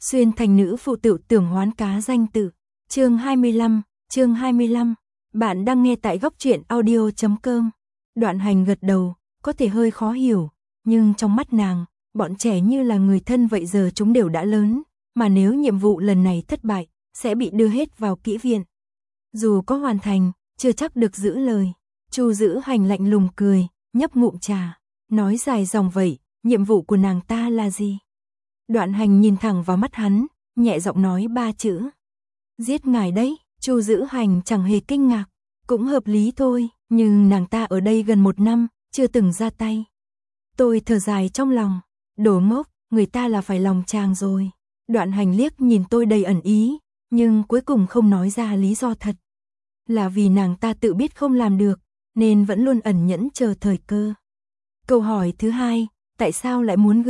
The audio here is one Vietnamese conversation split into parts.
Xuyên thành nữ phụ tự tưởng hoán cá danh tự. Chương 25. Bạn đang nghe tại góc truyện audio.com. Đoạn Hành gật đầu, có thể hơi khó hiểu, nhưng trong mắt nàng, bọn trẻ như là người thân vậy, giờ chúng đều đã lớn, mà nếu nhiệm vụ lần này thất bại, sẽ bị đưa hết vào kỹ viện. Dù có hoàn thành, chưa chắc được giữ lời. Chu Dữ Hành lạnh lùng cười, nhấp ngụm trà, nói dài dòng vậy, nhiệm vụ của nàng ta là gì? Đoạn Hành nhìn thẳng vào mắt hắn, nhẹ giọng nói 3 chữ. Giết ngài đấy. Chu Dữ Hành chẳng hề kinh ngạc, cũng hợp lý thôi, nhưng nàng ta ở đây gần 1 năm, chưa từng ra tay. Tôi thở dài trong lòng, đồ ngốc, người ta là phải lòng chàng rồi. Đoạn Hành liếc nhìn tôi đầy ẩn ý, nhưng cuối cùng không nói ra lý do thật. Là vì nàng ta tự biết không làm được, nên vẫn luôn ẩn nhẫn chờ thời cơ. Câu hỏi thứ 2, tại sao lại muốn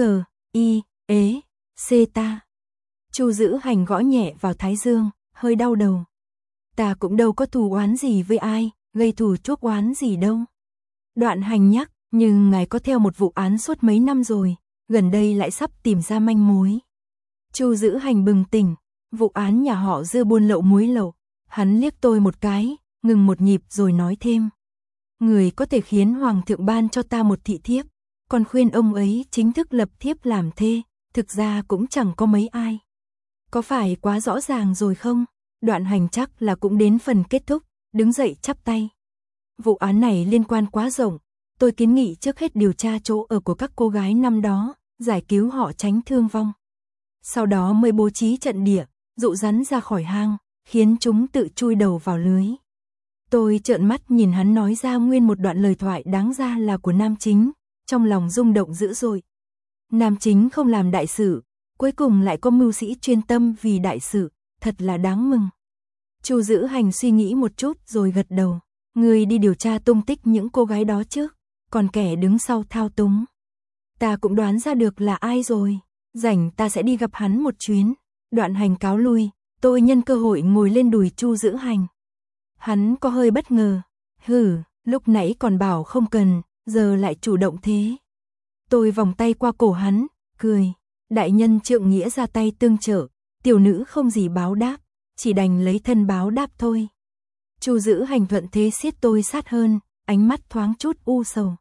C ta? Chu Dữ Hành gõ nhẹ vào thái dương, hơi đau đầu. Ta cũng đâu có thù oán gì với ai, gây thù chuốc oán gì đâu. Đoạn Hành nhắc, nhưng ngài có theo một vụ án suốt mấy năm rồi, gần đây lại sắp tìm ra manh mối. Chu Dữ Hành bừng tỉnh, vụ án nhà họ Dư buôn lậu muối lậu. Hắn liếc tôi một cái, ngừng một nhịp rồi nói thêm. Người có thể khiến Hoàng thượng ban cho ta một thị thiếp, còn khuyên ông ấy chính thức lập thiếp làm thê, thực ra cũng chẳng có mấy ai. Có phải quá rõ ràng rồi không? Đoạn Hành chắc là cũng đến phần kết thúc, đứng dậy chắp tay. Vụ án này liên quan quá rộng, tôi kiến nghị trước hết điều tra chỗ ở của các cô gái năm đó, giải cứu họ tránh thương vong. Sau đó mới bố trí trận địa, dụ rắn ra khỏi hang, khiến chúng tự chui đầu vào lưới. Tôi trợn mắt nhìn hắn nói ra nguyên một đoạn lời thoại đáng ra là của nam chính, trong lòng rung động dữ dội. Nam chính không làm đại sự, cuối cùng lại có mưu sĩ chuyên tâm vì đại sự, thật là đáng mừng. Chu Dữ Hành suy nghĩ một chút rồi gật đầu. Người đi điều tra tung tích những cô gái đó trước, còn kẻ đứng sau thao túng. Ta cũng đoán ra được là ai rồi, rảnh ta sẽ đi gặp hắn một chuyến. Đoạn Hành cáo lui, tôi nhân cơ hội ngồi lên đùi Chu Dữ Hành. Hắn có hơi bất ngờ, lúc nãy còn bảo không cần, giờ lại chủ động thế. Tôi vòng tay qua cổ hắn, cười, đại nhân trượng nghĩa ra tay tương trợ, tiểu nữ không gì báo đáp, chỉ đành lấy thân báo đáp thôi. Chu Dữ Hành thuận thế siết tôi sát hơn, ánh mắt thoáng chút u sầu.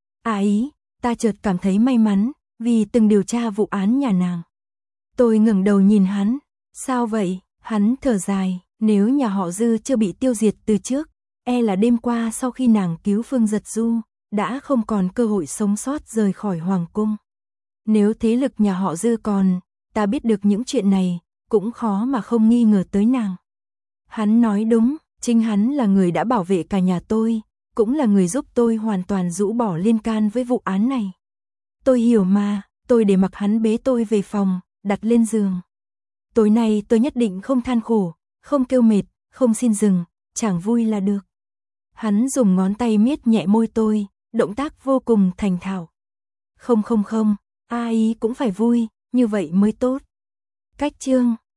Ta chợt cảm thấy may mắn, vì từng điều tra vụ án nhà nàng. Tôi ngẩng đầu nhìn hắn, sao vậy? Hắn thở dài, nếu nhà họ Dư chưa bị tiêu diệt từ trước, là đêm qua sau khi nàng cứu Phương Giật Du, đã không còn cơ hội sống sót rời khỏi hoàng cung. Nếu thế lực nhà họ Dư còn, ta biết được những chuyện này, cũng khó mà không nghi ngờ tới nàng. Hắn nói đúng, chính hắn là người đã bảo vệ cả nhà tôi, cũng là người giúp tôi hoàn toàn rũ bỏ liên can với vụ án này. Tôi hiểu mà, tôi để mặc hắn bế tôi về phòng, đặt lên giường. Tối nay tôi nhất định không than khổ, không kêu mệt, không xin dừng, chẳng vui là được. Hắn dùng ngón tay miết nhẹ môi tôi, động tác vô cùng thành thạo. Không, ai cũng phải vui, như vậy mới tốt. Cách chương